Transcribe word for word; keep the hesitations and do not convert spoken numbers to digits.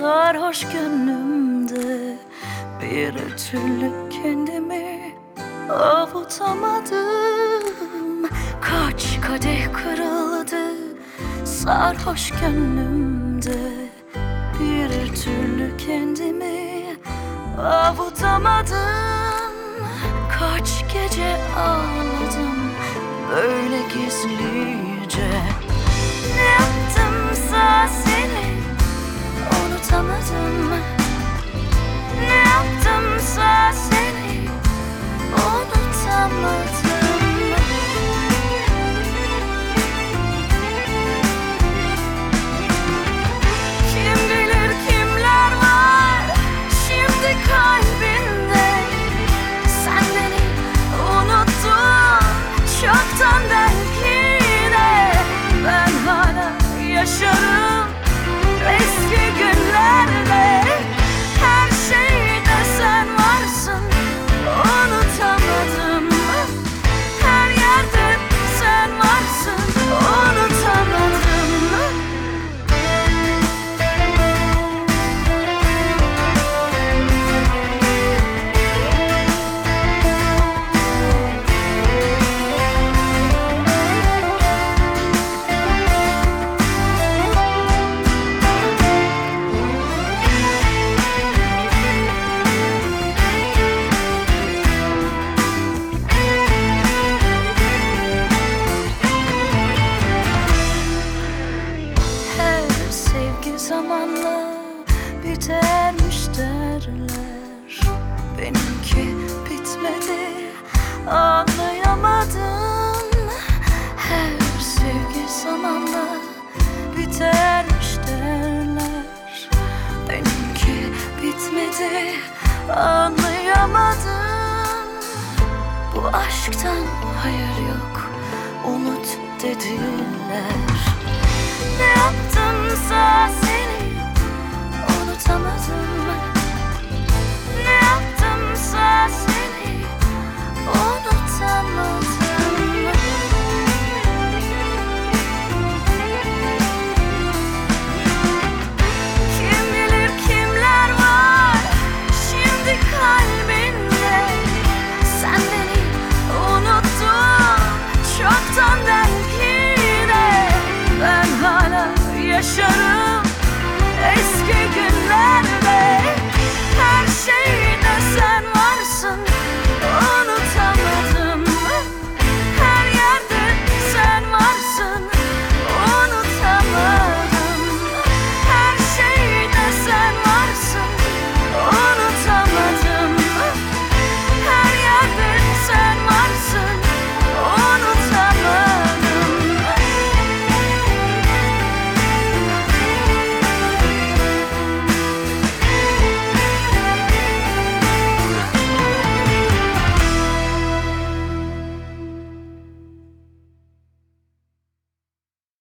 Sarhoş gönlümde bir türlü kendimi avutamadım. Kaç kadeh kırıldı sarhoş gönlümde, bir türlü kendimi avutamadım. Kaç gece ağladım böyle gizlice. Ne yaptımsa seni unutamadım. Ne yaptımsa seni unutamadım. Kim bilir kimler var şimdi kalbinde. Sen beni unuttun çoktan belki de. Ben hala yaşarım eski günlerde. Her şeyde sen varsın, unutamadım. Her yerde sen varsın, unutamadım. Zamanla bitermiş derler, benimki bitmedi, anlayamadım. Her sevgi zamanla bitermiş derler, benimki bitmedi, anlayamadım. Bu aşktan hayır yok, unut dediler. Ne yaptımsa seni